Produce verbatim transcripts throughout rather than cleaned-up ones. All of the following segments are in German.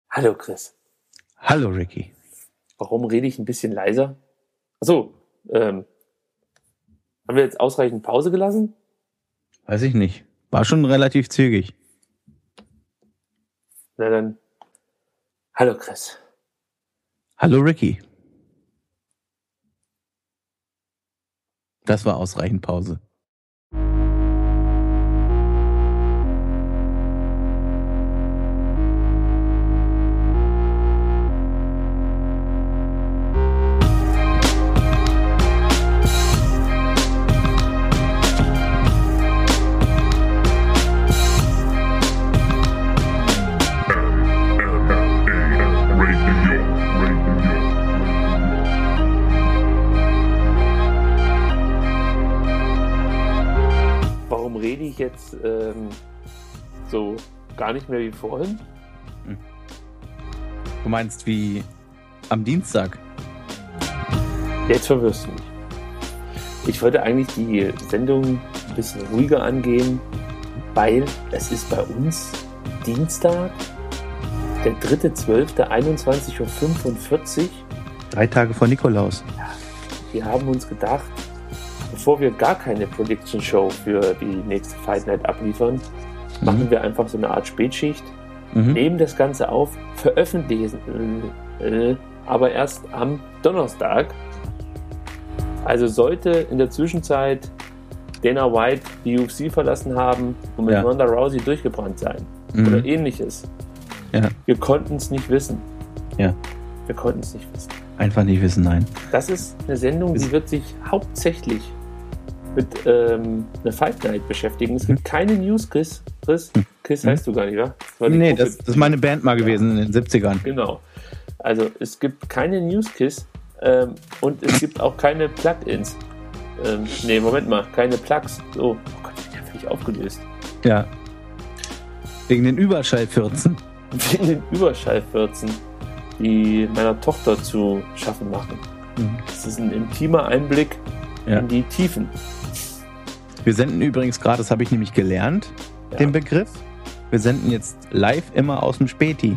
Hallo Chris. Hallo Ricky. Warum rede ich ein bisschen leiser? Achso, ähm, haben wir jetzt ausreichend Pause gelassen? Weiß ich nicht. War schon relativ zügig. Na dann, hallo Chris. Hallo Ricky. Das war ausreichend Pause. Warum rede ich jetzt ähm, so gar nicht mehr wie vorhin? Du meinst wie am Dienstag? Jetzt verwirrst du mich. Ich wollte eigentlich die Sendung ein bisschen ruhiger angehen, weil es ist bei uns Dienstag, der dritte zwölfte, einundzwanzig Uhr fünfundvierzig. Drei Tage vor Nikolaus. Wir haben uns gedacht, bevor wir gar keine Prediction Show für die nächste Fight Night abliefern, mhm. machen wir einfach so eine Art Spätschicht, mhm. nehmen das Ganze auf, veröffentlichen äh, aber erst am Donnerstag. Also sollte in der Zwischenzeit Dana White die U F C verlassen haben und mit ja. Ronda Rousey durchgebrannt sein mhm. oder ähnliches. Ja. Wir konnten es nicht wissen. Ja. Wir konnten es nicht wissen. Einfach nicht wissen, nein. Das ist eine Sendung, die wird sich hauptsächlich mit ähm, einer Fight Night beschäftigen. Es gibt keine News, Chris. Chris, Chris heißt du gar nicht, wa? Das nee, das, das ist meine Band mal gewesen ja. in den siebzigern. Genau. Also es gibt keine News, Chris. Ähm, und es gibt auch keine Plugins. Ähm, nee, Moment mal, keine Plugs. So, oh Gott, ich bin ja völlig aufgelöst. Ja. Wegen den Überschallfürzen. Wegen den Überschallfürzen, die meiner Tochter zu schaffen machen. Mhm. Das ist ein intimer Einblick ja. in die Tiefen. Wir senden übrigens gerade, das habe ich nämlich gelernt, ja. den Begriff. Wir senden jetzt live immer aus dem Späti.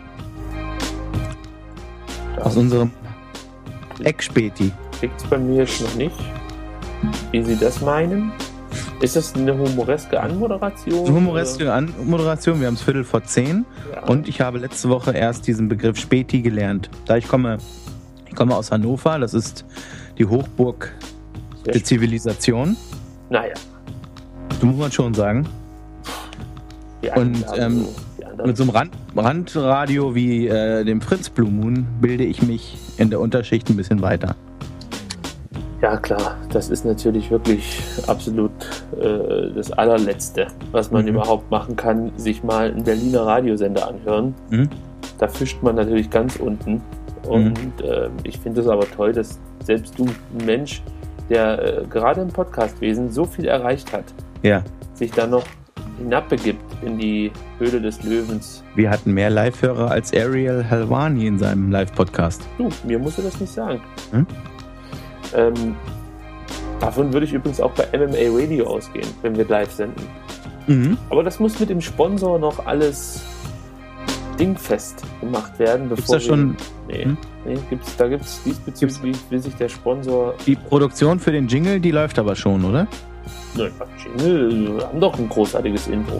Ja. Aus unserem Eckspäti. Kriegt es bei mir jetzt noch nicht, wie Sie das meinen. Ist das eine humoreske Anmoderation? Eine humoreske Anmoderation, wir haben es Viertel vor zehn ja. und ich habe letzte Woche erst diesen Begriff Späti gelernt. Da ich komme, ich komme aus Hannover, das ist die Hochburg Sehr der Zivilisation. Naja. Das muss man schon sagen. Und ähm, so, mit so einem Rand, Randradio wie äh, dem Fritz Blue Moon bilde ich mich in der Unterschicht ein bisschen weiter. Ja klar, das ist natürlich wirklich absolut äh, das allerletzte, was man mhm. überhaupt machen kann, sich mal einen Berliner Radiosender anhören. Mhm. Da fischt man natürlich ganz unten. Und mhm. äh, ich finde es aber toll, dass selbst du, ein Mensch, der äh, gerade im Podcastwesen so viel erreicht hat, ja. sich dann noch hinabbegibt in die Höhle des Löwens. Wir hatten mehr Live-Hörer als Ariel Helwani in seinem Live-Podcast. Du, mir musst du das nicht sagen. Hm? Ähm, davon würde ich übrigens auch bei M M A Radio ausgehen, wenn wir live senden. Mhm. Aber das muss mit dem Sponsor noch alles dingfest gemacht werden. Gibt's da schon? Nee, hm? nee gibt's, da gibt es diesbezüglich, will sich der Sponsor... Die Produktion für den Jingle, die läuft aber schon, oder? Nein, Jingle, wir haben doch ein großartiges Intro.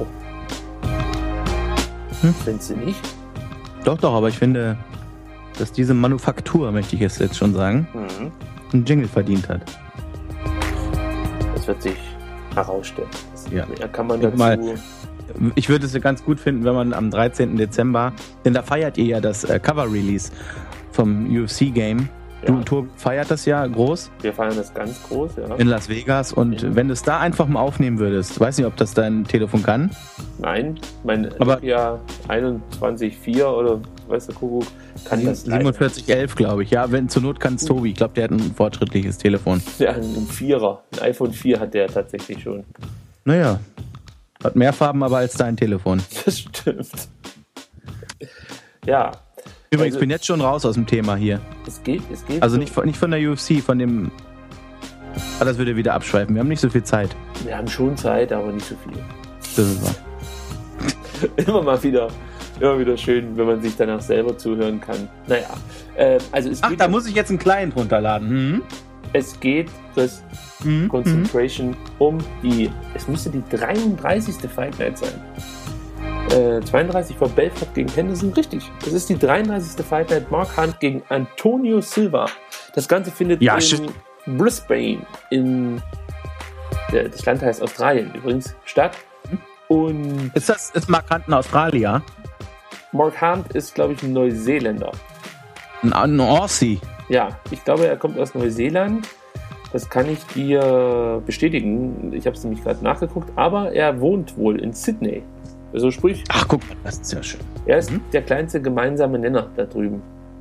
Hm? Findest du nicht? Doch, doch, aber ich finde, dass diese Manufaktur, möchte ich es jetzt schon sagen, mhm. einen Jingle verdient hat. Das wird sich herausstellen. Ja. Da kann man dazu... Mal, ich würde es ganz gut finden, wenn man am dreizehnten Dezember, denn da feiert ihr ja das äh, Cover-Release vom U F C-Game. Ja. Du und Tobi feiert das ja groß. Wir feiern das ganz groß, ja. In Las Vegas. Und mhm. wenn du es da einfach mal aufnehmen würdest, weiß nicht, ob das dein Telefon kann? Nein, mein Aber Nokia einundzwanzig Komma vier oder weißt du, Kuckuck, kann das siebenundvierzig elf, glaube ich. Ja, wenn zur Not kann es Tobi. Ich glaube, der hat ein fortschrittliches Telefon. Ja, ein Vierer. Ein iPhone vier hat der tatsächlich schon. Naja, hat mehr Farben aber als dein Telefon. Das stimmt. Ja. Übrigens, also, bin jetzt schon raus aus dem Thema hier. Es geht, es geht. Also so. nicht, von, nicht von der U F C, von dem... Ah, das würde wieder abschweifen. Wir haben nicht so viel Zeit. Wir haben schon Zeit, aber nicht so viel. Das ist wahr. Immer mal wieder immer wieder schön, wenn man sich danach selber zuhören kann. Naja, äh, also es Ach, geht... da muss ich jetzt einen Client runterladen. Mhm. Es geht, Chris, mhm. Concentration, um die... Es müsste die dreiunddreißigste Fight Night sein. Äh, zweiunddreißig vor Belfort gegen Henderson, richtig. Es ist die dreiunddreißigste Fight Night. Mark Hunt gegen Antonio Silva. Das Ganze findet ja, in shit. Brisbane, in der, das Land heißt Australien übrigens, statt. Und ist das ist Mark Hunt in Australien? Mark Hunt ist, glaube ich, ein Neuseeländer. Ein, ein Aussie? Ja, ich glaube, er kommt aus Neuseeland. Das kann ich dir bestätigen. Ich habe es nämlich gerade nachgeguckt. Aber er wohnt wohl in Sydney. Also sprich, ach guck mal, das ist ja schön. Er ist mhm. der kleinste gemeinsame Nenner da drüben.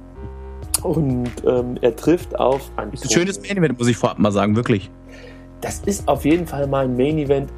Und ähm, er trifft auf Antonio. Das ist ein schönes Main Event, muss ich vorab mal sagen, wirklich. Das ist auf jeden Fall mal ein Main Event,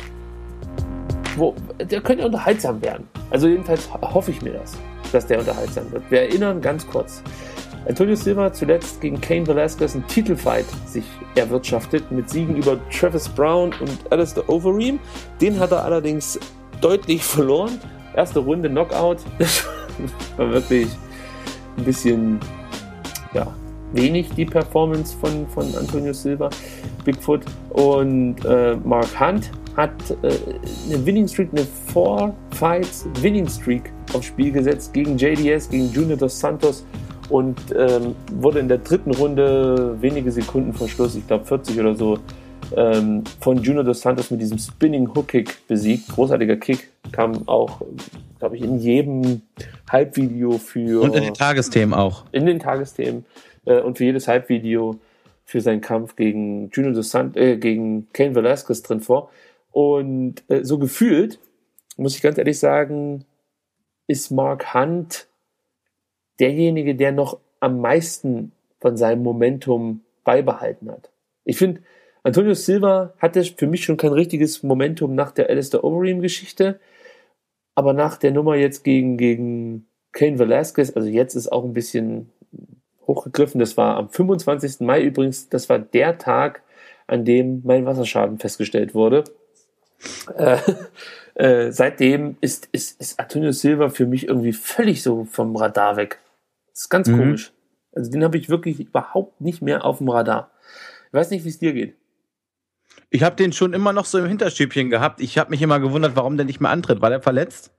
wo der könnte unterhaltsam werden. Also jedenfalls hoffe ich mir das, dass der unterhaltsam wird. Wir erinnern ganz kurz. Antonio Silva zuletzt gegen Cain Velasquez einen Titelfight sich erwirtschaftet mit Siegen über Travis Brown und Alistair Overeem. Den hat er allerdings deutlich verloren. Erste Runde Knockout. Das war wirklich ein bisschen ja, wenig die Performance von, von Antonio Silva, Bigfoot. Und äh, Mark Hunt hat äh, eine Winning Streak, eine Four Fights Winning Streak aufs Spiel gesetzt gegen J D S, gegen Junior Dos Santos und ähm, wurde in der dritten Runde wenige Sekunden vor Schluss, ich glaube vierzig oder so, ähm, von Junior Dos Santos mit diesem Spinning Hook Kick besiegt. Großartiger Kick, kam auch, glaube ich, in jedem Halbvideo für... Und in den Tagesthemen auch. In den Tagesthemen äh, und für jedes Halbvideo für seinen Kampf gegen Junior Dos Santos, äh, gegen Cain Velasquez drin vor. Und äh, so gefühlt, muss ich ganz ehrlich sagen, ist Mark Hunt derjenige, der noch am meisten von seinem Momentum beibehalten hat. Ich finde, Antonio Silva hatte für mich schon kein richtiges Momentum nach der Alistair Overeem-Geschichte, aber nach der Nummer jetzt gegen, gegen Cain Velasquez, also jetzt ist auch ein bisschen hochgegriffen, das war am fünfundzwanzigsten Mai übrigens, das war der Tag, an dem mein Wasserschaden festgestellt wurde. Äh, äh, seitdem ist, ist, ist Antonio Silva für mich irgendwie völlig so vom Radar weg. Das ist ganz mhm. komisch. Also den habe ich wirklich überhaupt nicht mehr auf dem Radar. Ich weiß nicht, wie es dir geht. Ich habe den schon immer noch so im Hinterstübchen gehabt. Ich habe mich immer gewundert, warum der nicht mehr antritt. War der verletzt?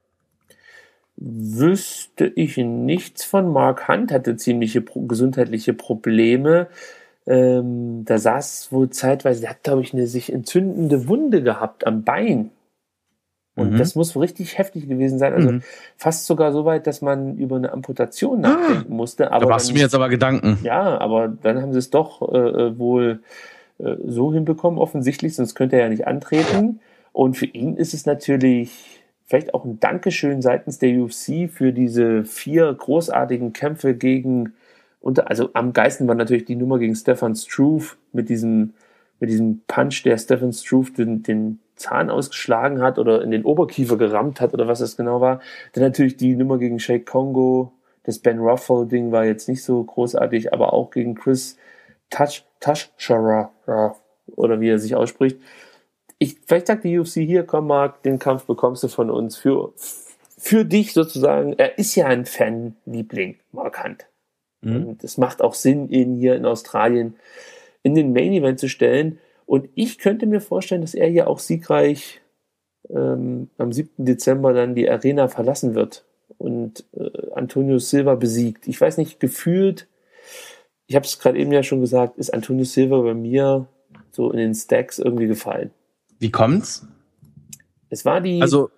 Wüsste ich nichts von. Mark Hunt hatte ziemliche pro- gesundheitliche Probleme. Ähm, da saß wohl zeitweise, der hat, glaube ich, eine sich entzündende Wunde gehabt am Bein. Und mhm. das muss richtig heftig gewesen sein. Also mhm. fast sogar so weit, dass man über eine Amputation nachdenken musste. Aber da machst dann, du mir jetzt aber Gedanken. Ja, aber dann haben sie es doch äh, wohl äh, so hinbekommen, offensichtlich, sonst könnte er ja nicht antreten. Und für ihn ist es natürlich vielleicht auch ein Dankeschön seitens der U F C für diese vier großartigen Kämpfe gegen, unter, also am Geisten war natürlich die Nummer gegen Stefan Struve mit diesem, mit diesem Punch, der Stefan Struve den, den Zahn ausgeschlagen hat oder in den Oberkiefer gerammt hat oder was das genau war. Dann natürlich die Nummer gegen Shake Kongo. Das Ben Ruffalo-Ding war jetzt nicht so großartig, aber auch gegen Chris Touch, Tashara oder wie er sich ausspricht. Ich, vielleicht sagt die U F C hier, komm Marc, den Kampf bekommst du von uns für, für dich sozusagen. Er ist ja ein Fanliebling, Mark Hunt. Mhm. Und es macht auch Sinn, ihn hier in Australien in den Main Event zu stellen. Und ich könnte mir vorstellen, dass er hier auch siegreich ähm, am siebten Dezember dann die Arena verlassen wird und äh, Antonio Silva besiegt. Ich weiß nicht, gefühlt, ich habe es gerade eben ja schon gesagt, ist Antonio Silva bei mir so in den Stacks irgendwie gefallen. Wie kommt's? Es war die also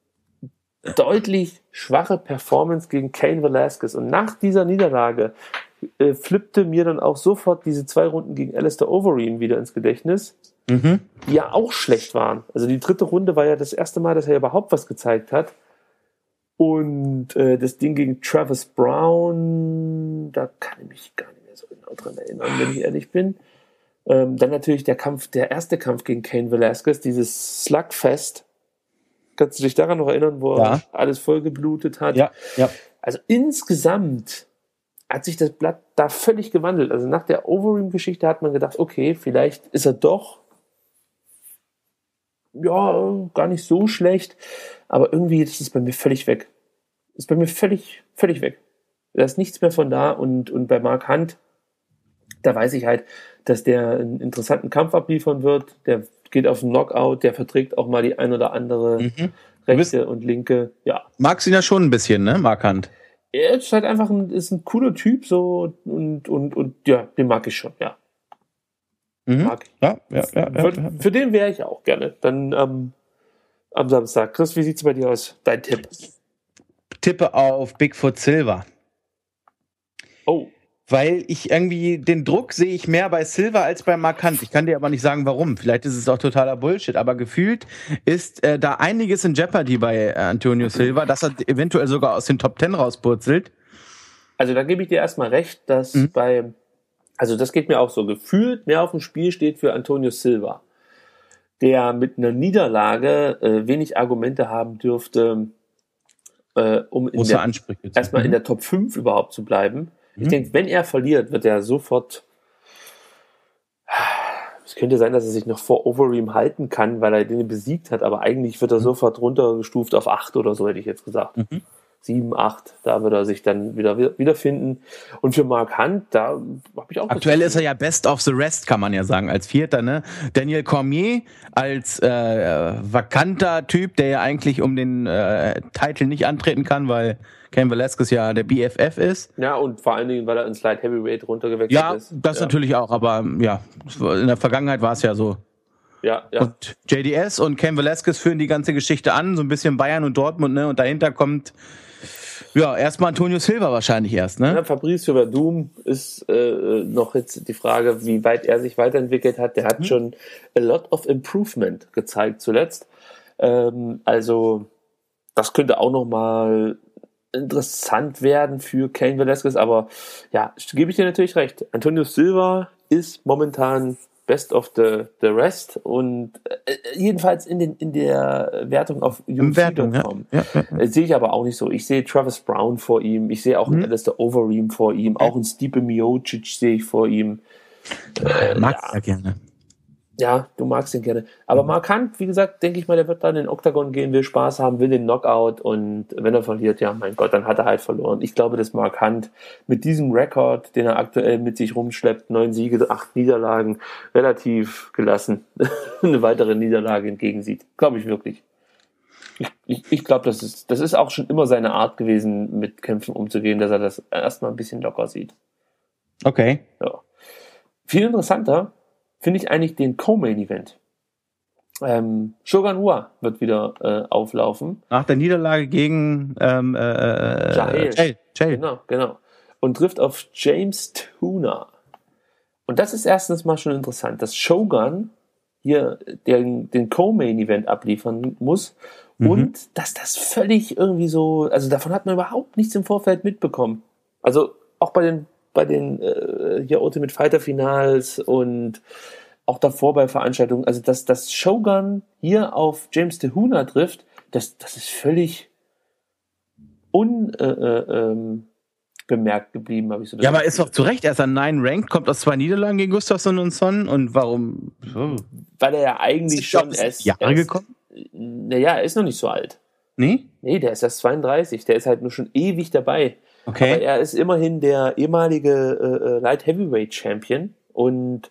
deutlich schwache Performance gegen Cain Velasquez. Und nach dieser Niederlage äh, flippte mir dann auch sofort diese zwei Runden gegen Alistair Overeem wieder ins Gedächtnis, mhm. die ja auch schlecht waren. Also die dritte Runde war ja das erste Mal, dass er überhaupt was gezeigt hat. Und äh, das Ding gegen Travis Brown, da kann ich mich gar nicht mehr so genau dran erinnern, wenn ich ehrlich bin. Ähm, dann natürlich der Kampf, der erste Kampf gegen Cain Velasquez, dieses Slugfest. Kannst du dich daran noch erinnern, wo ja. er alles vollgeblutet hat? Ja, ja. Also insgesamt hat sich das Blatt da völlig gewandelt. Also nach der Overeem-Geschichte hat man gedacht, okay, vielleicht ist er doch ja, gar nicht so schlecht, aber irgendwie ist es bei mir völlig weg. ist bei mir völlig, völlig weg. Da ist nichts mehr von da und, und bei Mark Hunt, da weiß ich halt, dass der einen interessanten Kampf abliefern wird, der geht auf den Knockout, der verträgt auch mal die ein oder andere mhm. rechte und linke, ja. Magst ihn ja schon ein bisschen, ne, Mark Hunt? Er ist halt einfach ein, ist ein cooler Typ, so, und, und, und, ja, den mag ich schon, ja. Mhm. Mag ich. Ja, ja, ja, ja, für, ja. für den wäre ich auch gerne. Dann ähm, am Samstag. Chris, wie sieht's bei dir aus? Dein Tipp? Tippe auf Bigfoot Silva. Oh. Weil ich irgendwie, den Druck sehe ich mehr bei Silva als bei Mark Hunt. Ich kann dir aber nicht sagen, warum. Vielleicht ist es auch totaler Bullshit. Aber gefühlt ist äh, da einiges in Jeopardy bei äh, Antonio Silva, dass er eventuell sogar aus den Top Ten rauspurzelt. Also da gebe ich dir erstmal recht, dass mhm. bei, also das geht mir auch so, gefühlt mehr auf dem Spiel steht für Antonio Silva, der mit einer Niederlage äh, wenig Argumente haben dürfte, äh, um in der, erstmal mhm. in der Top fünf überhaupt zu bleiben. Ich denke, wenn er verliert, wird er sofort. Es könnte sein, dass er sich noch vor Overeem halten kann, weil er den besiegt hat, aber eigentlich wird er mhm. sofort runtergestuft auf acht oder so, hätte ich jetzt gesagt. Mhm. sieben, acht, da wird er sich dann wieder wiederfinden. Und für Mark Hunt, da habe ich auch... Aktuell ist er ja best of the rest, kann man ja sagen, als Vierter, ne? Daniel Cormier als äh, vakanter Typ, der ja eigentlich um den äh, Titel nicht antreten kann, weil Cain Velasquez ja der B F F ist. Ja, und vor allen Dingen, weil er ins Light Heavyweight runtergewechselt ja, ist. Das ja, das natürlich auch, aber ja, in der Vergangenheit war es ja so. Ja, ja. Und J D S und Cain Velasquez führen die ganze Geschichte an, so ein bisschen Bayern und Dortmund, ne? Und dahinter kommt ja erstmal Antonio Silva wahrscheinlich erst, ne? Ja, Fabricio Werdum ist äh, noch jetzt die Frage, wie weit er sich weiterentwickelt hat. Der hat hm. schon a lot of improvement gezeigt zuletzt. Ähm, also das könnte auch noch mal interessant werden für Cain Velasquez, aber ja, gebe ich dir natürlich recht. Antonio Silva ist momentan best of the, the rest und äh, jedenfalls in, den, in der Wertung auf U F C Punkt com ja. ja, ja, ja. sehe ich aber auch nicht so. Ich sehe Travis Brown vor ihm, ich sehe auch mhm. einen Alistair Overeem vor ihm, auch einen Stipe Miocic sehe ich vor ihm. Äh, Mag ja. er gerne. Ja, du magst ihn gerne. Aber Mark Hunt, wie gesagt, denke ich mal, der wird dann in den Oktagon gehen, will Spaß haben, will den Knockout und wenn er verliert, ja, mein Gott, dann hat er halt verloren. Ich glaube, dass Mark Hunt mit diesem Rekord, den er aktuell mit sich rumschleppt, neun Siege, acht Niederlagen, relativ gelassen eine weitere Niederlage entgegensieht. Glaube ich wirklich. Ich, ich, ich glaube, das ist, das ist auch schon immer seine Art gewesen, mit Kämpfen umzugehen, dass er das erstmal ein bisschen locker sieht. Okay. Ja. Viel interessanter finde ich eigentlich den Co-Main-Event. Ähm, Shogun Rua wird wieder äh, auflaufen. Nach der Niederlage gegen ähm, äh, Chael. Genau, genau. Und trifft auf James Tuna. Und das ist erstens mal schon interessant, dass Shogun hier den, den Co-Main-Event abliefern muss mhm. und dass das völlig irgendwie so, also davon hat man überhaupt nichts im Vorfeld mitbekommen. Also auch bei den bei den äh, hier Ultimate Fighter Finals und auch davor bei Veranstaltungen, also dass das Shogun hier auf James Tuna trifft, das, das ist völlig unbemerkt äh, äh, geblieben, habe ich so das Ja, aber ist doch zu Recht, er ist an neun ranked, kommt aus zwei Niederlagen gegen Gustafsson und Son und warum? Oh. Weil er ja eigentlich schon erst Jahre gekommen? Naja, er ist noch nicht so alt. Nee? Nee, der ist erst zweiunddreißig, der ist halt nur schon ewig dabei. Okay. Aber er ist immerhin der ehemalige äh, Light Heavyweight Champion und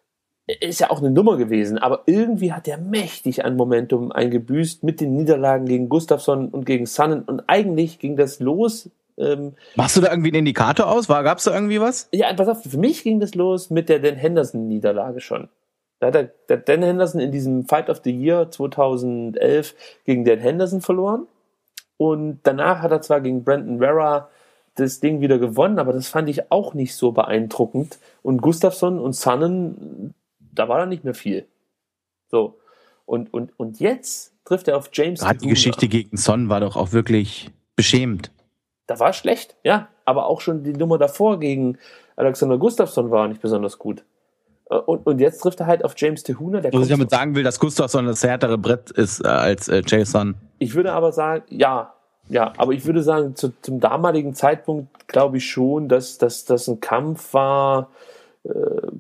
ist ja auch eine Nummer gewesen, aber irgendwie hat er mächtig an Momentum eingebüßt mit den Niederlagen gegen Gustafsson und gegen Sonnen und eigentlich ging das los. Ähm, Machst du da irgendwie einen Indikator aus? War, gab's da irgendwie was? Ja, pass auf, für mich ging das los mit der Dan Henderson Niederlage schon. Da hat der, der Dan Henderson in diesem Fight of the Year zweitausendelf gegen Dan Henderson verloren und danach hat er zwar gegen Brandon Vera das Ding wieder gewonnen, aber das fand ich auch nicht so beeindruckend. Und Gustafsson und Sonnen, da war da nicht mehr viel. So. Und, und, und jetzt trifft er auf James Gerade die Geschichte gegen Son war doch auch wirklich beschämend. Da war schlecht, ja. Aber auch schon die Nummer davor gegen Alexander Gustafsson war nicht besonders gut. Und, und jetzt trifft er halt auf James Tuna. Was ich damit sagen will, dass Gustafsson das härtere Brett ist äh, als äh, Jason. Ich würde aber sagen, ja, Ja, aber ich würde sagen, zu, zum damaligen Zeitpunkt glaube ich schon, dass das dass ein Kampf war, äh,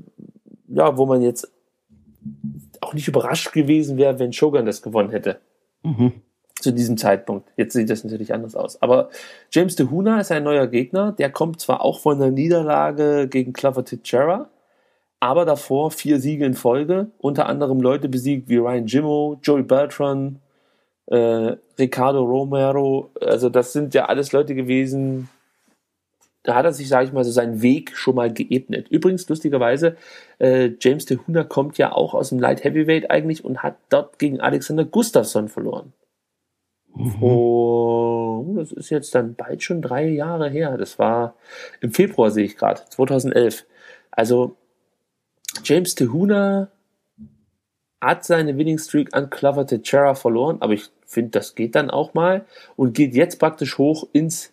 ja, wo man jetzt auch nicht überrascht gewesen wäre, wenn Shogun das gewonnen hätte. Mhm. Zu Zu diesem Zeitpunkt. Jetzt sieht das natürlich anders aus. Aber James De Huna ist ein neuer Gegner. Der kommt zwar auch von der Niederlage gegen Glover Teixeira, aber davor vier Siege in Folge. Unter anderem Leute besiegt wie Ryan Jimmo, Joey Beltran, äh, Ricardo Romero. Also das sind ja alles Leute gewesen, da hat er sich, sage ich mal, so seinen Weg schon mal geebnet. Übrigens, lustigerweise, äh, James De Huna kommt ja auch aus dem Light Heavyweight eigentlich und hat dort gegen Alexander Gustafsson verloren. Mhm. Oh, das ist jetzt dann bald schon drei Jahre her. Das war im Februar, sehe ich gerade, zweitausendelf. Also James De Huna hat seine Winning Streak an Glover Teixeira verloren, aber ich finde, das geht dann auch mal und geht jetzt praktisch hoch ins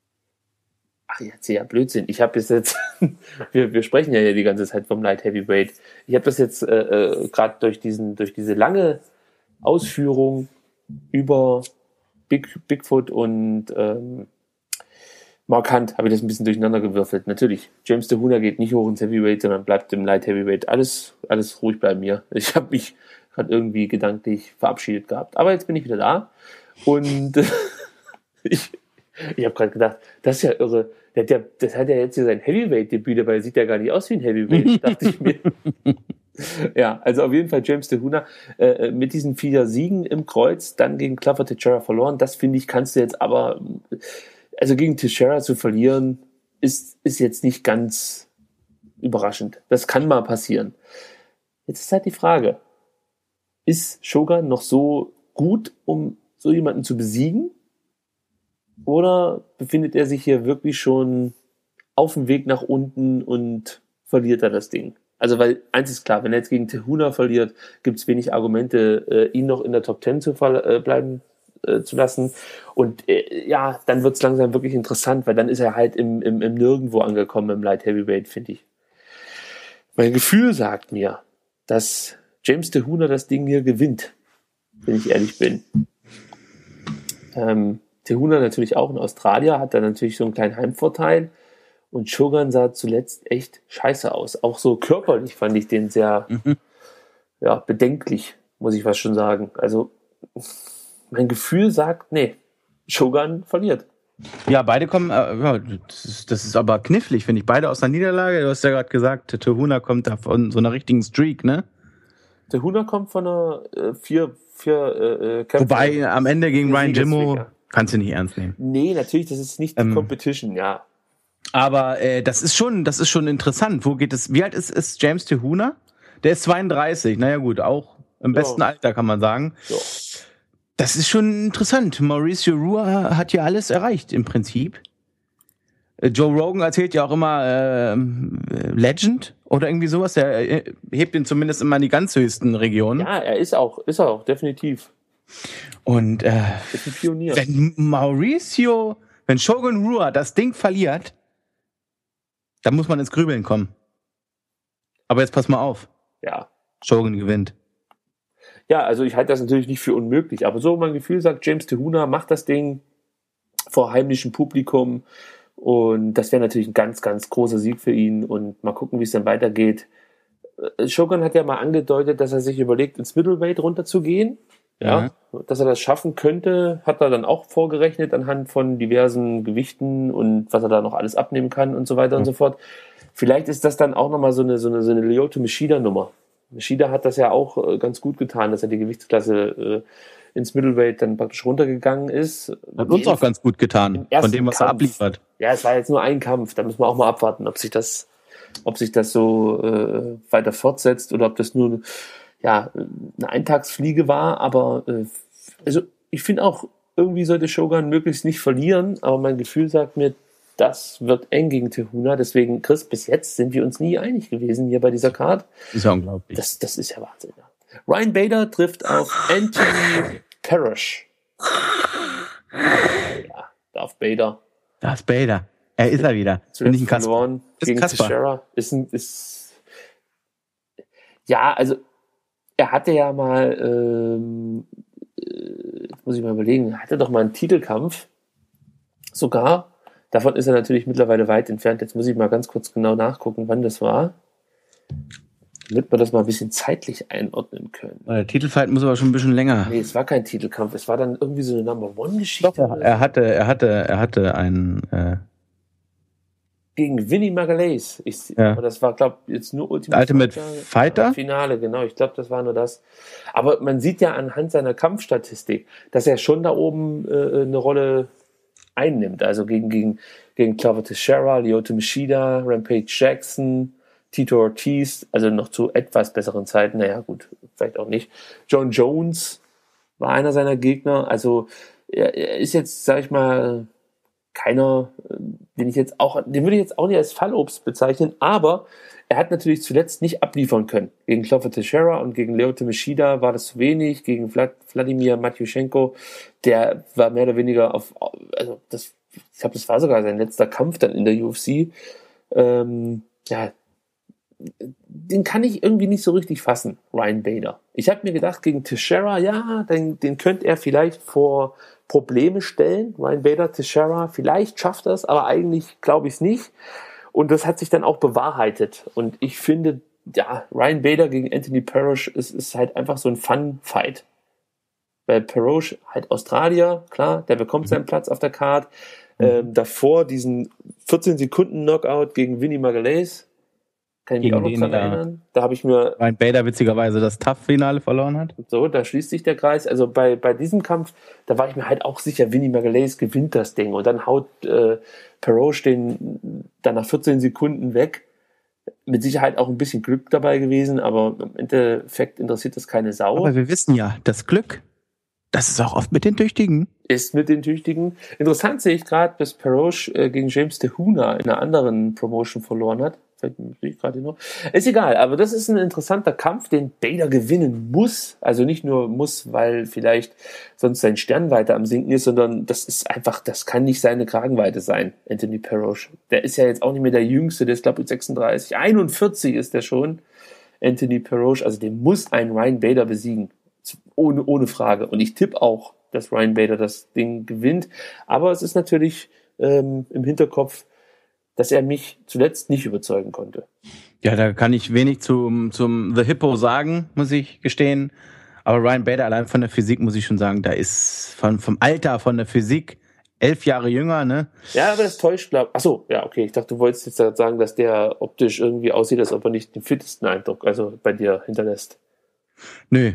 Ach, jetzt ja Blödsinn. Ich habe jetzt, wir, wir sprechen ja hier die ganze Zeit vom Light Heavyweight. Ich habe das jetzt äh, äh, gerade durch diesen, durch diese lange Ausführung über Big, Bigfoot und ähm, Mark Hunt habe ich das ein bisschen durcheinander gewürfelt. Natürlich, James De Huna geht nicht hoch ins Heavyweight, sondern bleibt im Light Heavyweight. Alles, alles ruhig bei mir. Ich habe mich gerade irgendwie gedanklich verabschiedet gehabt. Aber jetzt bin ich wieder da und äh, ich, ich habe gerade gedacht, das ist ja irre. Der hat ja, das hat ja jetzt hier sein Heavyweight-Debüt, dabei sieht ja gar nicht aus wie ein Heavyweight, dachte ich mir. Ja, also auf jeden Fall James De Huna äh, mit diesen vier Siegen im Kreuz, dann gegen Glover Teixeira verloren. Das finde ich, kannst du jetzt aber, also gegen Teixeira zu verlieren, ist, ist jetzt nicht ganz überraschend. Das kann mal passieren. Jetzt ist halt die Frage, ist Shogun noch so gut, um so jemanden zu besiegen? Oder befindet er sich hier wirklich schon auf dem Weg nach unten und verliert er das Ding? Also, weil eins ist klar, wenn er jetzt gegen De Huna verliert, gibt es wenig Argumente, äh, ihn noch in der Top Ten zu ver- äh, bleiben äh, zu lassen. Und äh, ja, dann wird es langsam wirklich interessant, weil dann ist er halt im, im, im Nirgendwo angekommen im Light Heavyweight, finde ich. Mein Gefühl sagt mir, dass James De Huna das Ding hier gewinnt, wenn ich ehrlich bin. Ähm, De Huna natürlich auch in Australien, hat da natürlich so einen kleinen Heimvorteil. Und Shogun sah zuletzt echt scheiße aus. Auch so körperlich fand ich den sehr mhm. ja, bedenklich, muss ich fast schon sagen. Also mein Gefühl sagt, nee, Shogun verliert. Ja, beide kommen, äh, ja, das ist, das ist aber knifflig, finde ich. Beide aus der Niederlage. Du hast ja gerade gesagt, De Huna kommt da von so einer richtigen Streak, ne? De Huna kommt von einer äh, vier, vier äh, Kämpfe. Wobei am Ende gegen Ryan Jimmo kannst du nicht ernst nehmen. Nee, natürlich, das ist nicht die ähm, Competition, ja. Aber äh, das ist schon, das ist schon interessant. Wo geht es? Wie alt ist, ist James De Huna? Der ist zweiunddreißig. Naja gut, auch im ja. besten Alter kann man sagen. Ja. Das ist schon interessant. Mauricio Rua hat ja alles erreicht im Prinzip. Äh, Joe Rogan erzählt ja auch immer äh, Legend oder irgendwie sowas. Er äh, hebt ihn zumindest immer in die ganz höchsten Regionen. Ja, er ist auch, ist er auch definitiv. Und äh, ist ein Pionier. Wenn Mauricio, wenn Shogun Rua das Ding verliert, da muss man ins Grübeln kommen. Aber jetzt pass mal auf. Ja. Shogun gewinnt. Ja, also ich halte das natürlich nicht für unmöglich. Aber so mein Gefühl sagt, James De Huna macht das Ding vor heimlichem Publikum. Und das wäre natürlich ein ganz, ganz großer Sieg für ihn. Und mal gucken, wie es dann weitergeht. Shogun hat ja mal angedeutet, dass er sich überlegt, ins Middleweight runterzugehen. Ja, ja, dass er das schaffen könnte, hat er dann auch vorgerechnet anhand von diversen Gewichten und was er da noch alles abnehmen kann und so weiter mhm. und so fort. Vielleicht ist das dann auch nochmal so eine, so eine, so eine Lyoto Machida-Nummer. Machida hat das ja auch äh, ganz gut getan, dass er die Gewichtsklasse äh, ins Middleweight dann praktisch runtergegangen ist. Hat uns auch ganz gut getan, von dem, was Kampf. er abliefert. Ja, es war jetzt nur ein Kampf, da müssen wir auch mal abwarten, ob sich das, ob sich das so äh, weiter fortsetzt oder ob das nur ja, eine Eintagsfliege war, aber äh, also ich finde auch, irgendwie sollte Shogun möglichst nicht verlieren, aber mein Gefühl sagt mir, das wird eng gegen De Huna, deswegen, Chris, bis jetzt sind wir uns nie einig gewesen hier bei dieser Card. Ist ja unglaublich. Das, das ist ja Wahnsinn. Ja. Ryan Bader trifft auf Anthony Parrish. Ja, Darth Bader. Darth Bader. Er ist er wieder. Bin ich ein verloren gegen Teixeira. Ist ein, ist ja, also er hatte ja mal, ähm, jetzt muss ich mal überlegen, er hatte doch mal einen Titelkampf, sogar. Davon ist er natürlich mittlerweile weit entfernt. Jetzt muss ich mal ganz kurz genau nachgucken, wann das war. Damit wir das mal ein bisschen zeitlich einordnen können. Der Titelfight muss aber schon ein bisschen länger. Nee, es war kein Titelkampf, es war dann irgendwie so eine Number-One-Geschichte. Doch, er, er hatte, er hatte, er hatte einen äh gegen Vinny Magalhaes. Ich, ja. Aber das war, glaube ich, jetzt nur Ultimate, Ultimate Fighter. Fighter? Finale, genau. Ich glaube, das war nur das. Aber man sieht ja anhand seiner Kampfstatistik, dass er schon da oben äh, eine Rolle einnimmt. Also gegen, gegen, gegen Glover Teixeira, Lyoto Machida, Rampage Jackson, Tito Ortiz, also noch zu etwas besseren Zeiten. Naja, gut, vielleicht auch nicht. John Jones war einer seiner Gegner. Also er, er ist jetzt, sag ich mal, keiner, den ich jetzt auch, den würde ich jetzt auch nicht als Fallobst bezeichnen, aber er hat natürlich zuletzt nicht abliefern können. Gegen Glover Teixeira und gegen Lyoto Machida war das zu wenig, gegen Vlad, Wladimir Matjuschenko, der war mehr oder weniger auf, also das, ich glaube, das war sogar sein letzter Kampf dann in der U F C. Ähm, ja, den kann ich irgendwie nicht so richtig fassen, Ryan Bader. Ich habe mir gedacht, gegen Teixeira, ja, den, den könnte er vielleicht vor Probleme stellen. Ryan Bader, Teixeira, vielleicht schafft er es, aber eigentlich glaube ich es nicht. Und das hat sich dann auch bewahrheitet. Und ich finde, ja, Ryan Bader gegen Anthony Perosh ist, ist halt einfach so ein Fun-Fight. Weil Perosh halt Australier, klar, der bekommt seinen Platz auf der Card. Ähm, davor diesen vierzehn Sekunden Knockout gegen Vinny Magalhaes. Kann ich mich auch noch dran erinnern. Da habe ich mir... Ryan Bader witzigerweise das Tough-Finale verloren hat. So, da schließt sich der Kreis. Also bei, bei diesem Kampf, da war ich mir halt auch sicher, Vinny Magalhaes gewinnt das Ding. Und dann haut äh, Perosh den dann nach vierzehn Sekunden weg. Mit Sicherheit auch ein bisschen Glück dabei gewesen, aber im Endeffekt interessiert das keine Sau. Aber wir wissen ja, das Glück, das ist auch oft mit den Tüchtigen. Ist mit den Tüchtigen. Interessant sehe ich gerade, dass Perosh äh, gegen James Tehuna in einer anderen Promotion verloren hat. Ich gerade noch. Ist egal, aber das ist ein interessanter Kampf, den Bader gewinnen muss. Also nicht nur muss, weil vielleicht sonst sein Stern weiter am Sinken ist, sondern das ist einfach, das kann nicht seine Kragenweite sein, Anthony Perosh. Der ist ja jetzt auch nicht mehr der Jüngste, der ist glaube ich sechsunddreißig, einundvierzig ist der schon, Anthony Perosh. Also den muss ein Ryan Bader besiegen. Ohne, ohne Frage. Und ich tippe auch, dass Ryan Bader das Ding gewinnt. Aber es ist natürlich ähm, im Hinterkopf, dass er mich zuletzt nicht überzeugen konnte. Ja, da kann ich wenig zum, zum The Hippo sagen, muss ich gestehen. Aber Ryan Bader allein von der Physik, muss ich schon sagen, da ist von, vom Alter, von der Physik, elf Jahre jünger, ne? Ja, aber das täuscht, glaube ich. Achso, ja, okay. Ich dachte, du wolltest jetzt sagen, dass der optisch irgendwie aussieht, als ob er nicht den fittesten Eindruck, also bei dir hinterlässt. Nö.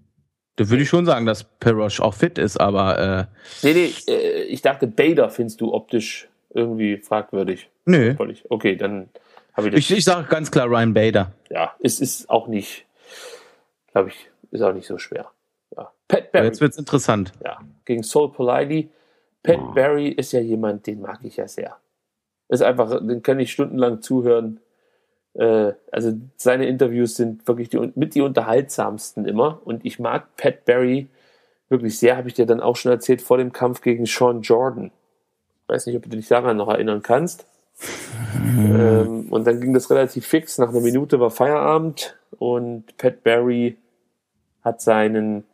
Da würde ich schon sagen, dass Perosh auch fit ist, aber... Äh, nee, nee, äh, ich dachte, Bader findest du optisch irgendwie fragwürdig. Nö. Okay, dann habe ich das. Ich, ich sage ganz klar Ryan Bader. Ja, es ist auch nicht, glaube ich, ist auch nicht so schwer. Ja. Pat Barry. Jetzt wird's interessant. Ja, gegen Sol Politi. Pat oh. Barry ist ja jemand, den mag ich ja sehr. Ist einfach, den kann ich stundenlang zuhören. Äh, also seine Interviews sind wirklich die, mit die unterhaltsamsten immer. Und ich mag Pat Barry wirklich sehr, habe ich dir dann auch schon erzählt, vor dem Kampf gegen Sean Jordan. Weiß nicht, ob du dich daran noch erinnern kannst. Mhm. Ähm, und dann ging das relativ fix. Nach einer Minute war Feierabend und Pat Barry hat seinen,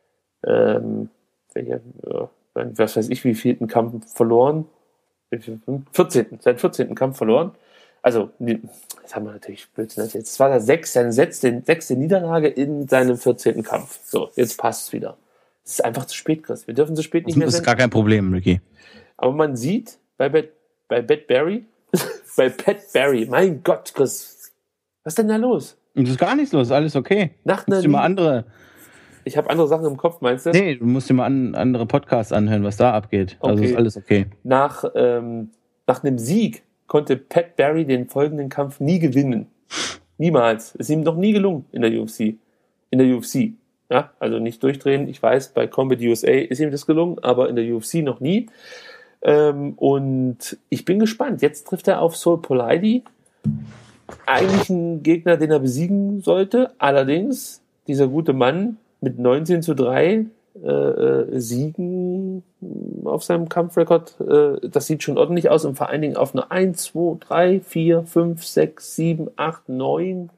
ähm, welcher, was weiß ich, wie vielten Kampf verloren. vierzehnten Seinen vierzehnten Kampf verloren. Also, jetzt haben wir natürlich Blödsinn erzählt. Das war der sechste, seine sechste, sechste Niederlage in seinem vierzehnten Kampf. So, jetzt passt es wieder. Es ist einfach zu spät, Chris. Wir dürfen zu spät nicht mehr sein. Das ist gar kein Problem, Ricky. Aber man sieht bei Pat, bei Pat Barry, bei Pat Barry, mein Gott, Chris, was ist denn da los? Das ist gar nichts los, alles okay. Nach einer mal andere. Ich habe andere Sachen im Kopf, meinst du? Nee, du musst dir mal an, andere Podcasts anhören, was da abgeht. Okay. Also ist alles okay. Nach, ähm, nach einem Sieg konnte Pat Barry den folgenden Kampf nie gewinnen. Niemals. Es ist ihm noch nie gelungen in der U F C. In der U F C. Ja, also nicht durchdrehen. Ich weiß, bei Combat U S A ist ihm das gelungen, aber in der U F C noch nie. Ähm, und ich bin gespannt. Jetzt trifft er auf Sol Politi. Eigentlich ein Gegner, den er besiegen sollte. Allerdings, dieser gute Mann mit neunzehn zu drei äh, Siegen auf seinem Kampfrekord, äh, das sieht schon ordentlich aus und vor allen Dingen auf eine eins, zwei, drei, vier, fünf, sechs, sieben, acht, neun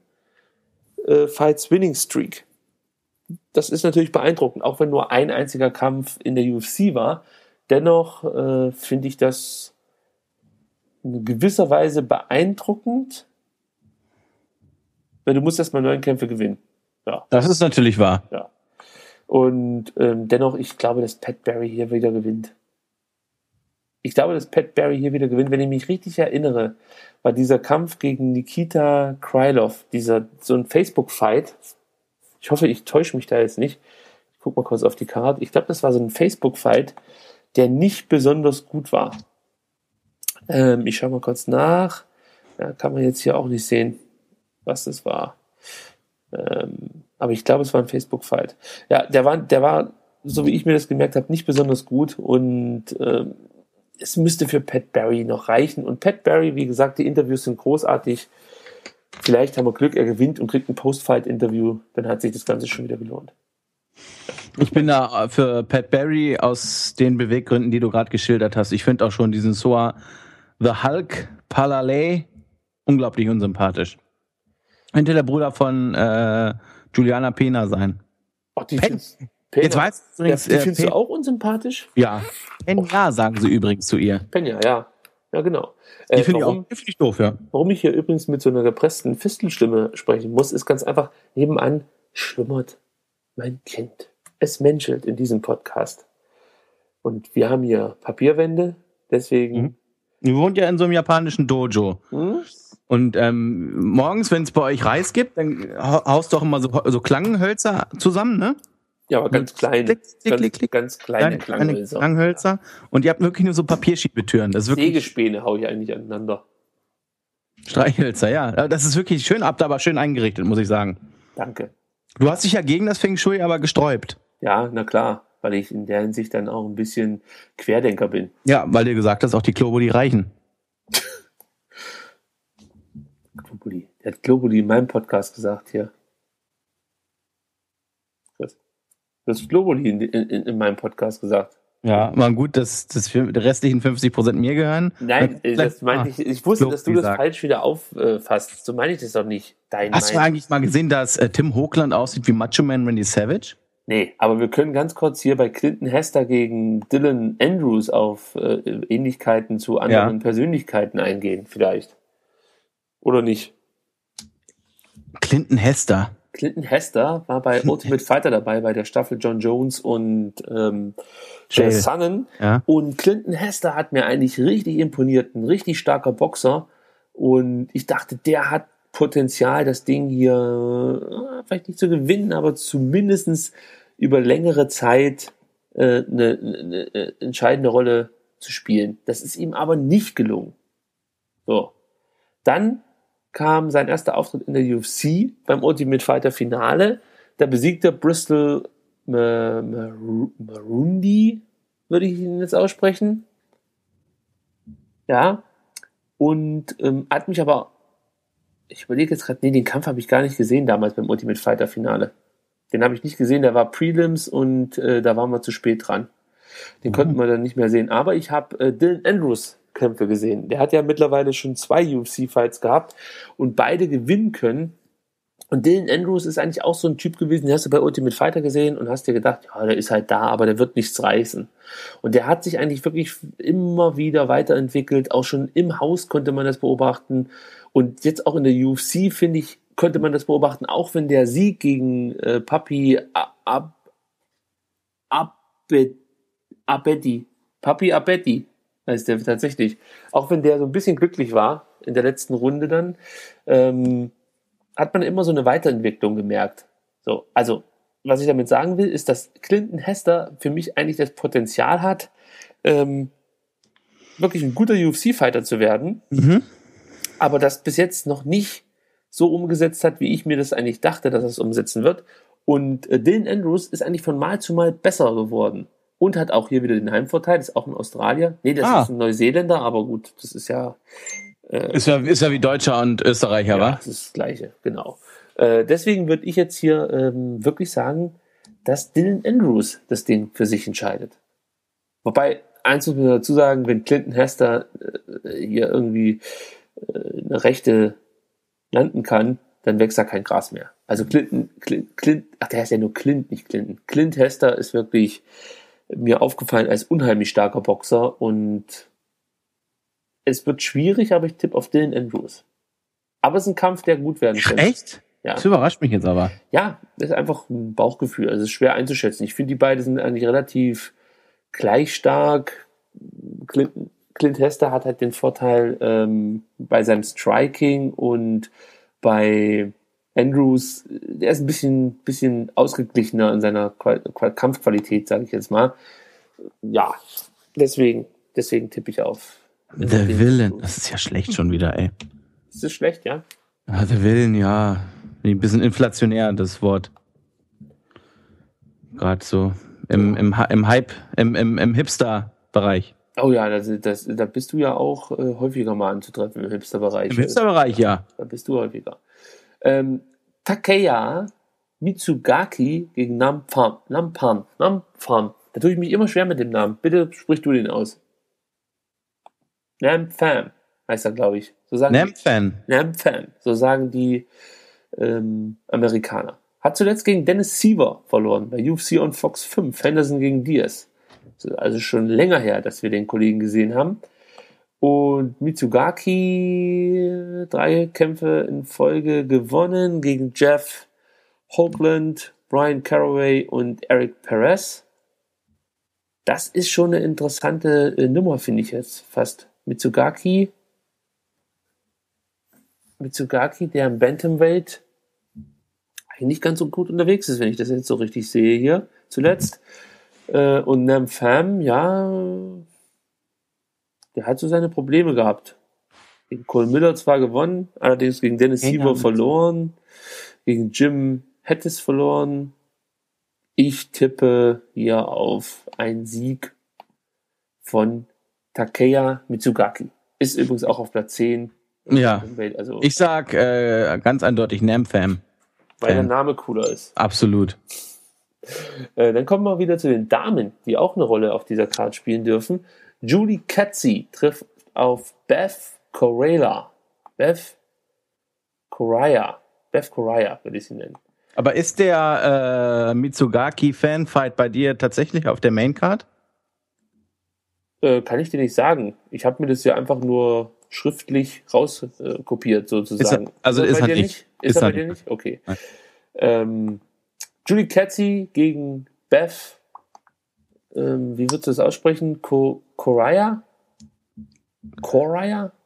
äh, Fights Winning Streak. Das ist natürlich beeindruckend, auch wenn nur ein einziger Kampf in der U F C war. Dennoch äh, finde ich das in gewisser Weise beeindruckend. Weil du musst erstmal neun Kämpfe gewinnen. Ja. Das ist natürlich wahr. Ja. Und ähm, dennoch, ich glaube, dass Pat Barry hier wieder gewinnt. Ich glaube, dass Pat Barry hier wieder gewinnt. Wenn ich mich richtig erinnere, war dieser Kampf gegen Nikita Krylov, dieser so ein Facebook-Fight. Ich hoffe, ich täusche mich da jetzt nicht. Ich gucke mal kurz auf die Karte. Ich glaube, das war so ein Facebook-Fight, der nicht besonders gut war. Ähm, ich schaue mal kurz nach. Ja, kann man jetzt hier auch nicht sehen, was das war. Ähm, aber ich glaube, es war ein Facebook-Fight. Ja, der war, der war, so wie ich mir das gemerkt habe, nicht besonders gut und ähm, es müsste für Pat Barry noch reichen. Und Pat Barry, wie gesagt, die Interviews sind großartig. Vielleicht haben wir Glück, er gewinnt und kriegt ein Post-Fight-Interview. Dann hat sich das Ganze schon wieder gelohnt. Ich bin da für Pat Barry aus den Beweggründen, die du gerade geschildert hast. Ich finde auch schon diesen Soa The Hulk Palalay unglaublich unsympathisch. Könnte der Bruder von äh, Juliana Pena sein. Ach, die Pen- Pena. Jetzt weißt du übrigens, Ja, die äh, findest Pen- du auch unsympathisch? Ja. Pena sagen sie übrigens zu ihr. Penja, ja. Ja, genau. Die Äh, finde ich auch warum, die find ich doof, ja. warum ich hier übrigens mit so einer gepressten Fistelstimme sprechen muss, ist ganz einfach, nebenan schlummert mein Kind. Es menschelt in diesem Podcast. Und wir haben hier Papierwände, deswegen... Mhm. Ihr wohnt ja in so einem japanischen Dojo. Hm? Und ähm, morgens, wenn es bei euch Reis gibt, dann hau- haust du auch immer so, so Klangenhölzer zusammen, ne? Ja, aber ganz kleine, Klick, klick, ganz, klick, klick. ganz kleine Kleine Klanghölzer. Klangenhölzer. Und ihr habt wirklich nur so Papierschiebetüren. Das ist wirklich Sägespäne hau ich eigentlich aneinander. Streichhölzer, ja. Das ist wirklich schön, habt ihr aber schön eingerichtet, muss ich sagen. Danke. Du hast dich ja gegen das Feng Shui aber gesträubt. Ja, na klar, weil ich in der Hinsicht dann auch ein bisschen Querdenker bin. Ja, weil du gesagt hast, auch die Globuli reichen. Globuli. Der hat Globuli in meinem Podcast gesagt hier. Chris. Du hast Globuli in, in, in meinem Podcast gesagt. Ja, war gut, dass, dass die restlichen fünfzig Prozent mir gehören. Nein, Dann- das meinte ich, ich wusste, dass du Globuli das sagt. falsch wieder auffasst. So meine ich das doch nicht. Dein Hast du mein. eigentlich mal gesehen, dass äh, Tim Hochland aussieht wie Macho Man Randy Savage? Nee, aber wir können ganz kurz hier bei Clinton Hester gegen Dylan Andrews auf äh, Ähnlichkeiten zu anderen Ja. Persönlichkeiten eingehen, vielleicht. Oder nicht? Clinton Hester. Clinton Hester war bei Ultimate Fighter dabei, bei der Staffel John Jones und ähm, Jay Jay. Sonnen. Ja. Und Clinton Hester hat mir eigentlich richtig imponiert, ein richtig starker Boxer. Und ich dachte, der hat Potenzial, das Ding hier äh, vielleicht nicht zu gewinnen, aber zumindest über längere Zeit äh, eine, eine, eine entscheidende Rolle zu spielen. Das ist ihm aber nicht gelungen. So. Dann kam sein erster Auftritt in der U F C beim Ultimate Fighter Finale. Da besiegte Bristol Ma- Maru- Marundi, würde ich ihn jetzt aussprechen. Ja. Und ähm, hat mich aber, ich überlege jetzt gerade, nee, den Kampf habe ich gar nicht gesehen damals beim Ultimate Fighter Finale. Den habe ich nicht gesehen, der war Prelims und äh, da waren wir zu spät dran. Den Mhm. konnten wir dann nicht mehr sehen. Aber ich habe äh, Dylan Andrews Kämpfe gesehen. Der hat ja mittlerweile schon zwei U F C-Fights gehabt und beide gewinnen können. Und Dylan Andrews ist eigentlich auch so ein Typ gewesen, den hast du bei Ultimate Fighter gesehen und hast dir gedacht, ja, der ist halt da, aber der wird nichts reißen. Und der hat sich eigentlich wirklich immer wieder weiterentwickelt. Auch schon im Haus konnte man das beobachten. Und jetzt auch in der U F C, finde ich, könnte man das beobachten, auch wenn der Sieg gegen äh, Papi Ab Abed Abedi, Papi Abedi, heißt der tatsächlich. Auch wenn der so ein bisschen glücklich war in der letzten Runde dann, ähm, hat man immer so eine Weiterentwicklung gemerkt. So, also, was ich damit sagen will, ist, dass Clinton Hester für mich eigentlich das Potenzial hat, ähm, wirklich ein guter U F C-Fighter zu werden, Mhm. aber das bis jetzt noch nicht so umgesetzt hat, wie ich mir das eigentlich dachte, dass er es umsetzen wird. Und äh, Dylan Andrews ist eigentlich von Mal zu Mal besser geworden. Und hat auch hier wieder den Heimvorteil, ist auch ein Australier. Nee, das Ah. ist ein Neuseeländer, aber gut, das ist ja... Äh, Ist ja, ist ja wie Deutscher und Österreicher, ja, wa? das ist das Gleiche, genau. Äh, deswegen würde ich jetzt hier ähm, wirklich sagen, dass Dylan Andrews das Ding für sich entscheidet. Wobei, eins muss man dazu sagen, wenn Clinton Hester äh, hier irgendwie äh, eine Rechte landen kann, dann wächst da kein Gras mehr. Also Clinton, Clint, Clint, ach, der heißt ja nur Clint, nicht Clinton. Clint Hester ist wirklich mir aufgefallen als unheimlich starker Boxer und es wird schwierig, aber ich tippe auf Dylan Andrews. Aber es ist ein Kampf, der gut werden könnte. Echt? Ja. Das überrascht mich jetzt aber. Ja, das ist einfach ein Bauchgefühl. Also es ist schwer einzuschätzen. Ich finde, die beiden sind eigentlich relativ gleich stark. Clint, Clint Hester hat halt den Vorteil ähm, bei seinem Striking und bei Andrews, der ist ein bisschen, bisschen ausgeglichener in seiner Qual- Qual- Kampfqualität, sage ich jetzt mal. Ja, deswegen, deswegen tippe ich auf. The Villain, das ist ja schlecht schon wieder, ey. Ist das schlecht, ja? Ja, The Villain, ja. Ein bisschen inflationär, das Wort. Gerade so im, im, im Hype, im, im, im Hipster-Bereich. Oh ja, das, das, da bist du ja auch äh, häufiger mal anzutreffen im Hipster-Bereich. Im Hipster-Bereich, ja. Da bist du häufiger. Ähm, Takeya Mitsugaki gegen Nampham. Nampham. Nampham. Da tue ich mich immer schwer mit dem Namen. Bitte sprich du den aus. Nampham heißt er, glaube ich. So sagen Nampham. Die, Nampham. So sagen die ähm, Amerikaner. Hat zuletzt gegen Dennis Siever verloren bei U F C on Fox fünf. Henderson gegen Diaz. Also schon länger her, dass wir den Kollegen gesehen haben. Und Mitsugaki drei Kämpfe in Folge gewonnen gegen Jeff Hoagland, Brian Caraway und Eric Perez. Das ist schon eine interessante äh, Nummer, finde ich jetzt fast. Mitsugaki, Mitsugaki, der im Bantamweight eigentlich ganz so gut unterwegs ist, wenn ich das jetzt so richtig sehe hier zuletzt. Äh, und Nampham, ja, der hat so seine Probleme gehabt. Gegen Cole Miller zwar gewonnen, allerdings gegen Dennis Siever verloren, gegen Jim Hedges verloren. Ich tippe hier auf einen Sieg von Takeya Mitsugaki. Ist übrigens auch auf Platz zehn. Ja, also, ich sag äh, ganz eindeutig Nampham. Weil der Name cooler ist. Absolut. Äh, dann kommen wir wieder zu den Damen, die auch eine Rolle auf dieser Card spielen dürfen. Julie Katzi trifft auf Beth Correa. Beth Correa. Beth Correa würde ich sie nennen. Aber ist der äh, Mitsugaki-Fanfight bei dir tatsächlich auf der Maincard? Äh, kann ich dir nicht sagen. Ich habe mir das ja einfach nur schriftlich rauskopiert, äh, sozusagen. Ist er, also ist, ist er nicht? nicht. Ist, ist er bei dir nicht? Okay. Ähm, Julie Katzi gegen Beth, ähm, wie würdest du das aussprechen? Ko- Correa? Correa?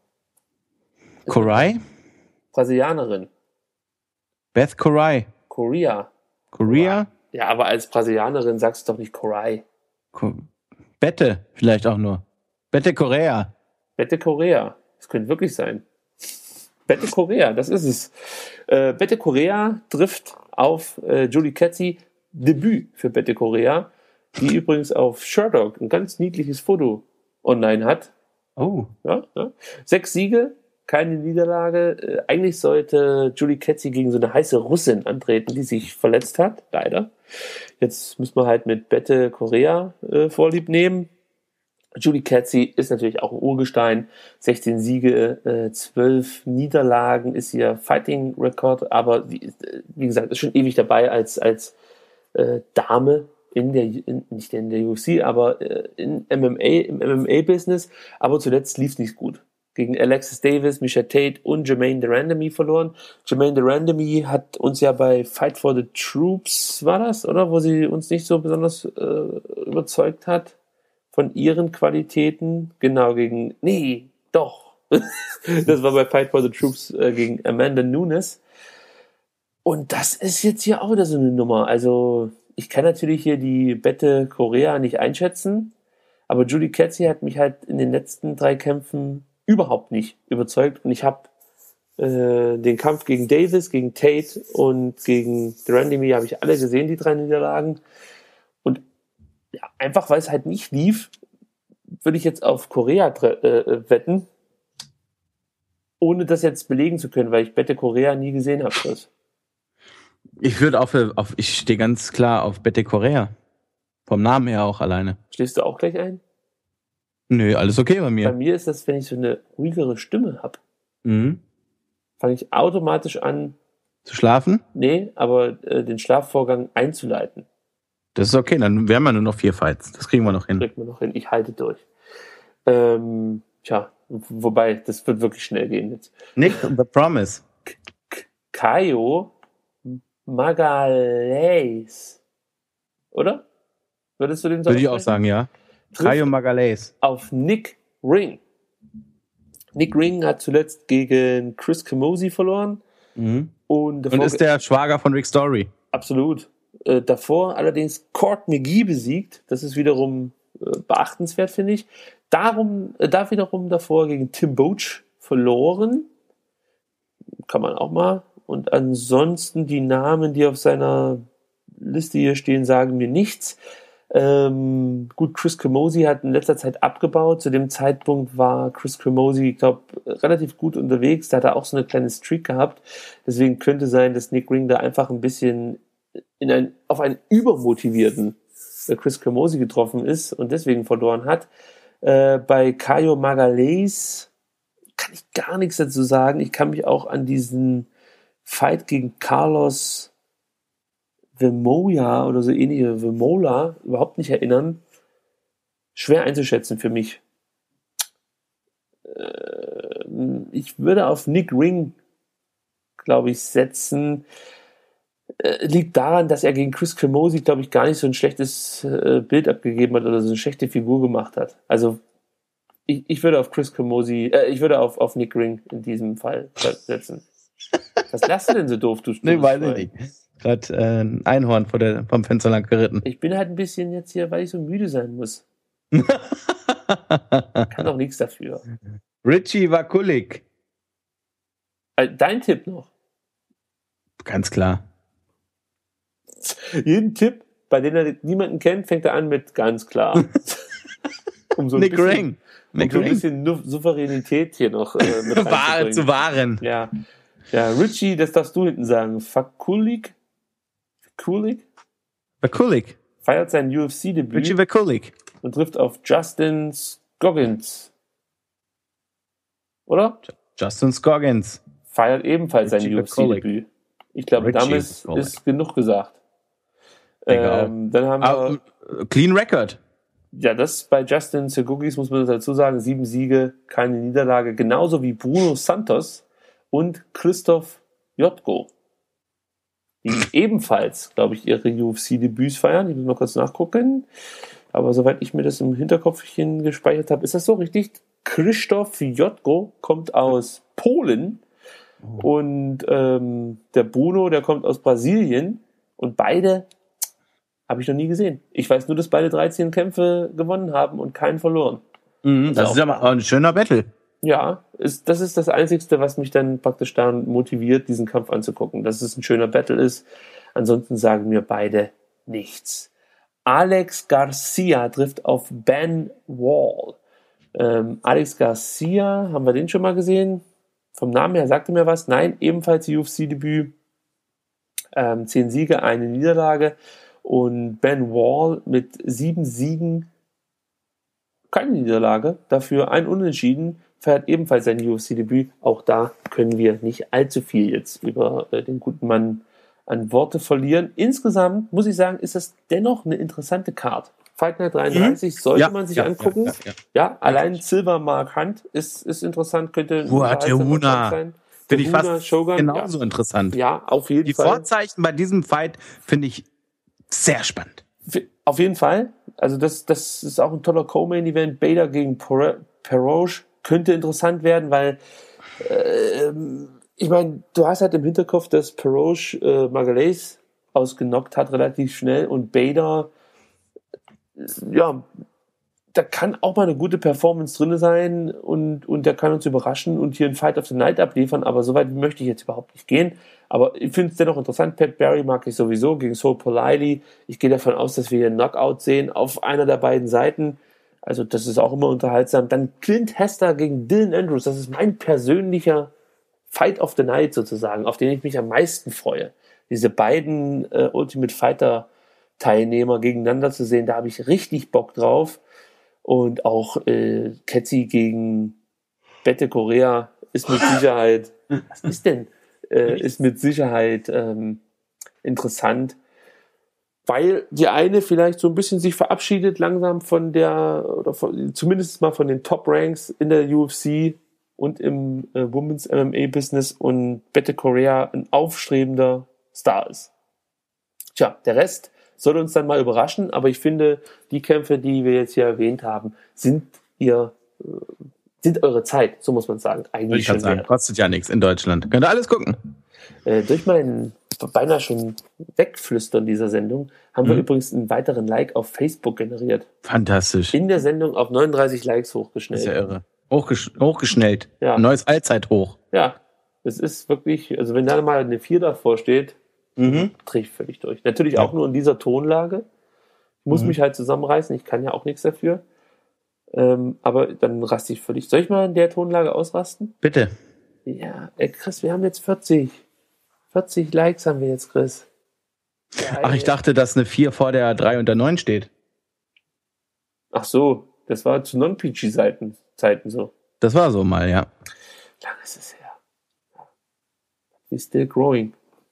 Korai? Brasilianerin. Beth Korai. Korea. Korea? Ja, aber als Brasilianerin sagst du doch nicht Korai. Ko- Bette vielleicht auch nur. Bette Korea. Bette Korea. Das könnte wirklich sein. Bette Korea, das ist es. Äh, Bette Korea trifft auf äh, Julie Katzi. Debüt für Bette Korea, die übrigens auf Sherdog ein ganz niedliches Foto online hat. Oh. Ja, ja. Sechs Siege, keine Niederlage. Äh, eigentlich sollte Julie Katzi gegen so eine heiße Russin antreten, die sich verletzt hat, leider. Jetzt müssen wir halt mit Bette Korea äh, Vorlieb nehmen. Julie Katzi ist natürlich auch ein Urgestein. sechzehn Siege, äh, zwölf Niederlagen ist ihr Fighting-Rekord, aber wie, wie gesagt, ist schon ewig dabei als, als äh, Dame in der, in, nicht in der U F C, aber äh, in M M A, im M M A-Business. Aber zuletzt lief es nicht gut. Gegen Alexis Davis, Miesha Tate und Jermaine Durandamy verloren. Jermaine Durandamy hat uns ja bei Fight for the Troops, war das, oder? Wo sie uns nicht so besonders äh, überzeugt hat von ihren Qualitäten. Genau, gegen, nee, doch. Das war bei Fight for the Troops äh, gegen Amanda Nunes. Und das ist jetzt hier auch wieder so eine Nummer. Also, ich kann natürlich hier die Bette Korea nicht einschätzen, aber Julie Katzi hat mich halt in den letzten drei Kämpfen überhaupt nicht überzeugt. Und ich habe äh, den Kampf gegen Davis, gegen Tate und gegen Durandamy habe ich alle gesehen, die drei Niederlagen. Und ja, einfach weil es halt nicht lief, würde ich jetzt auf Korea äh, wetten, ohne das jetzt belegen zu können, weil ich Bette Korea nie gesehen habe. Chris. Ich würde auf, auf, ich stehe ganz klar auf Bette Korea. Vom Namen her auch alleine. Stehst du auch gleich ein? Nö, alles okay bei mir. Bei mir ist das, wenn ich so eine ruhigere Stimme habe, Mhm. fange ich automatisch an, Zu schlafen? nee, aber äh, den Schlafvorgang einzuleiten. Das ist okay, dann wären wir nur noch vier Fights. Das kriegen wir noch hin. Kriegt man noch hin. Ich halte durch. Ähm, tja, wobei, das wird wirklich schnell gehen jetzt. Nick, The Promise. Kaio Magalhães. Oder? Würdest du den so Würde ich auch sagen, ja. Caio Magalhães. Auf Nick Ring. Nick Ring hat zuletzt gegen Chris Camozzi verloren. Mhm. Und, und ist der Schwager von Rick Story. Absolut. Äh, davor allerdings Court McGee besiegt. Das ist wiederum äh, beachtenswert, finde ich. Darum, äh, da wiederum davor gegen Tim Boetsch verloren. Kann man auch mal. Und ansonsten die Namen, die auf seiner Liste hier stehen, sagen mir nichts. Ähm, gut, Chris Camozzi hat in letzter Zeit abgebaut. Zu dem Zeitpunkt war Chris Camozzi, ich glaube, relativ gut unterwegs. Da hat er auch so eine kleine Streak gehabt. Deswegen könnte sein, dass Nick Ring da einfach ein bisschen in ein, auf einen übermotivierten Chris Camozzi getroffen ist und deswegen verloren hat. Äh, bei Caio Magalhães kann ich gar nichts dazu sagen. Ich kann mich auch an diesen Fight gegen Carlos Vemoya oder so ähnliche Vemola überhaupt nicht erinnern. Schwer einzuschätzen für mich. Äh, ich würde auf Nick Ring, glaube ich, setzen. Äh, liegt daran, dass er gegen Chris Camozzi, glaube ich, gar nicht so ein schlechtes äh, Bild abgegeben hat oder so eine schlechte Figur gemacht hat. Also ich, ich würde auf Chris Camozzi, äh, ich würde auf, auf Nick Ring in diesem Fall setzen. Was lachst du denn so doof, du Stuhl? Nee, weiß ich nicht. Gerade äh, ein Einhorn vor der, vom Fenster lang geritten. Ich bin halt ein bisschen jetzt hier, weil ich so müde sein muss. Kann auch nichts dafür. Richie Vakulik. Äh, dein Tipp noch? Ganz klar. Jeden Tipp, bei dem er niemanden kennt, fängt er an mit ganz klar. Um so ein Nick bisschen, Ring. Um Nick so ein Ring. bisschen Souveränität hier noch äh, mit Ware zu wahren. Ja. Ja, Richie, das darfst du hinten sagen. Vakulik? Vakulik? Vakulik. Feiert sein U F C-Debüt. Richie Vakulik. Und trifft auf Justin Scoggins. Oder? Justin Scoggins. Feiert ebenfalls Richie sein U F C-Debüt. Ich glaube, damit ist, ist genug gesagt. Ähm, dann haben wir uh, Clean Record. Ja, das bei Justin Scoggins muss man dazu sagen. Sieben Siege, keine Niederlage. Genauso wie Bruno Santos und Christoph Jotko, die ebenfalls, glaube ich, ihre U F C-Debüts feiern. Ich muss mal kurz nachgucken. Aber soweit ich mir das im Hinterkopfchen gespeichert habe, ist das so richtig? Christoph Jotko kommt aus Polen oh. und ähm, der Bruno, der kommt aus Brasilien. Und beide habe ich noch nie gesehen. Ich weiß nur, dass beide dreizehn Kämpfe gewonnen haben und keinen verloren. Mhm, das ist ja mal ein schöner Battle. Ja, ist, das ist das Einzige, was mich dann praktisch dann motiviert, diesen Kampf anzugucken. Dass es ein schöner Battle ist. Ansonsten sagen mir beide nichts. Alex Garcia trifft auf Ben Wall. Ähm, Alex Garcia, haben wir den schon mal gesehen? Vom Namen her sagte mir was. Nein, ebenfalls U F C-Debüt. Ähm, zehn Siege, eine Niederlage. Und Ben Wall mit sieben Siegen, keine Niederlage. Dafür ein Unentschieden. Feiert ebenfalls sein U F C-Debüt. Auch da können wir nicht allzu viel jetzt über äh, den guten Mann an Worte verlieren. Insgesamt muss ich sagen, ist das dennoch eine interessante Card. Fight Night dreiunddreißig mhm. sollte ja, man sich ja, angucken. Ja, ja, ja. ja allein Silver Mark Hunt ist, ist interessant, könnte Boah, der Huna. sein. Finde ich fast Shogun, genauso ja. interessant. Ja, auf jeden Die Fall. Die Vorzeichen bei diesem Fight finde ich sehr spannend. Auf jeden Fall. Also das, das ist auch ein toller Co-Main-Event. Bader gegen Perosh könnte interessant werden, weil äh, ich meine, du hast halt im Hinterkopf, dass Perosh äh, Magalhães ausgenockt hat relativ schnell und Bader, ja, da kann auch mal eine gute Performance drin sein und, und der kann uns überraschen und hier einen Fight of the Night abliefern, aber so weit möchte ich jetzt überhaupt nicht gehen. Aber ich finde es dennoch interessant. Pat Barry mag ich sowieso gegen Soul Poliley. Ich gehe davon aus, dass wir hier einen Knockout sehen auf einer der beiden Seiten. Also das ist auch immer unterhaltsam. Dann Clint Hester gegen Dylan Andrews. Das ist mein persönlicher Fight of the Night sozusagen, auf den ich mich am meisten freue. Diese beiden äh, Ultimate Fighter Teilnehmer gegeneinander zu sehen, da habe ich richtig Bock drauf. Und auch äh, Ketzi gegen Bette Correa ist mit Sicherheit, was ist denn, äh, ist mit Sicherheit ähm, interessant, weil die eine vielleicht so ein bisschen sich verabschiedet langsam von der, oder von, zumindest mal von den Top-Ranks in der U F C und im äh, Women's M M A-Business und Bette Correa ein aufstrebender Star ist. Tja, der Rest soll uns dann mal überraschen, aber ich finde, die Kämpfe, die wir jetzt hier erwähnt haben, sind ihr, sind eure Zeit, so muss man sagen. Eigentlich ich kann sagen, wert. Kostet ja nichts in Deutschland. Könnt ihr alles gucken. Äh, durch mein beinahe schon Wegflüstern dieser Sendung haben mhm. wir übrigens einen weiteren Like auf Facebook generiert. Fantastisch. In der Sendung auf neununddreißig Likes hochgeschnellt. Das ist ja irre. Hochgesch- hochgeschnellt. Ja. Ein neues Allzeithoch. Ja, es ist wirklich, also wenn da mal eine vier davor steht, mhm. drehe ich völlig durch. Natürlich ja. auch nur in dieser Tonlage. Ich muss mhm. mich halt zusammenreißen, ich kann ja auch nichts dafür. Ähm, aber dann raste ich völlig. Soll ich mal in der Tonlage ausrasten? Bitte. Ja, ey Chris, wir haben jetzt vierzig. vierzig Likes haben wir jetzt, Chris. Ja, Ach, ich dachte, dass eine vier vor der drei und der neun steht. Ach so, das war zu Non-P G-Zeiten Zeiten so. Das war so mal, ja. Lang ist es her. We're still growing.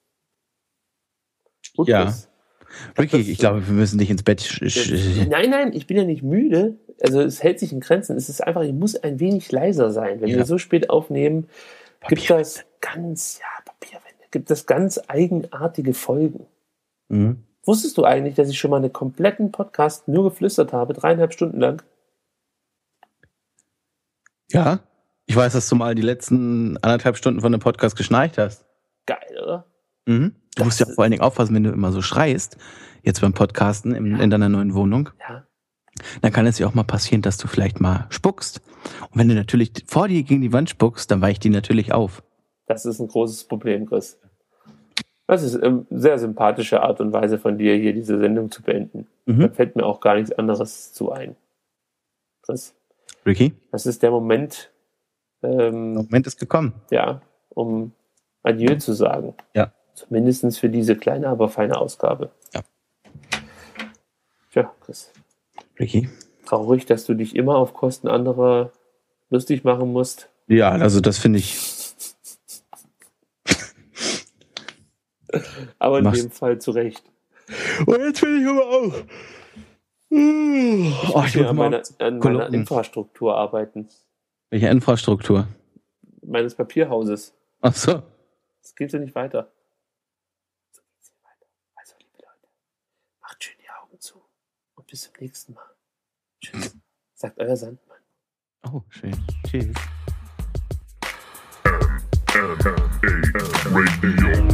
Gut, ja. Chris. Ricky, ich glaube, wir müssen dich ins Bett. Sch- nein, nein, ich bin ja nicht müde. Also es hält sich in Grenzen. Es ist einfach, ich muss ein wenig leiser sein. Wenn ja. wir so spät aufnehmen, gibt das ganz, ja, Papierwände, gibt das ganz eigenartige Folgen. Mhm. Wusstest du eigentlich, dass ich schon mal einen kompletten Podcast nur geflüstert habe, dreieinhalb Stunden lang? Ja, ich weiß, dass du mal die letzten anderthalb Stunden von dem Podcast geschnarcht hast. Geil, oder? Mhm. Du das musst ja vor allen Dingen aufpassen, wenn du immer so schreist, jetzt beim Podcasten in, ja. in deiner neuen Wohnung. Ja. Dann kann es ja auch mal passieren, dass du vielleicht mal spuckst. Und wenn du natürlich vor dir gegen die Wand spuckst, dann weicht die natürlich auf. Das ist ein großes Problem, Chris. Das ist eine sehr sympathische Art und Weise von dir, hier diese Sendung zu beenden. Mhm. Da fällt mir auch gar nichts anderes zu ein. Chris? Ricky? Das ist der Moment. Ähm, der Moment ist gekommen. Ja, um Adieu zu sagen. Ja. Zumindest für diese kleine, aber feine Ausgabe. Ja. Tja, Chris. Ricky? Traurig, dass du dich immer auf Kosten anderer lustig machen musst. Ja, also das finde ich... aber in Mach's. dem Fall zu Recht. Und jetzt will ich aber auch... Ich muss oh, an meiner, an meiner Infrastruktur arbeiten. Welche Infrastruktur? Meines Papierhauses. Ach so. Das geht so nicht weiter. So geht's nicht weiter. Also, liebe Leute, macht schön die Augen zu. Und bis zum nächsten Mal. Tschüss. Sagt euer Sandmann. Oh, schön. Tschüss. M M A Radio.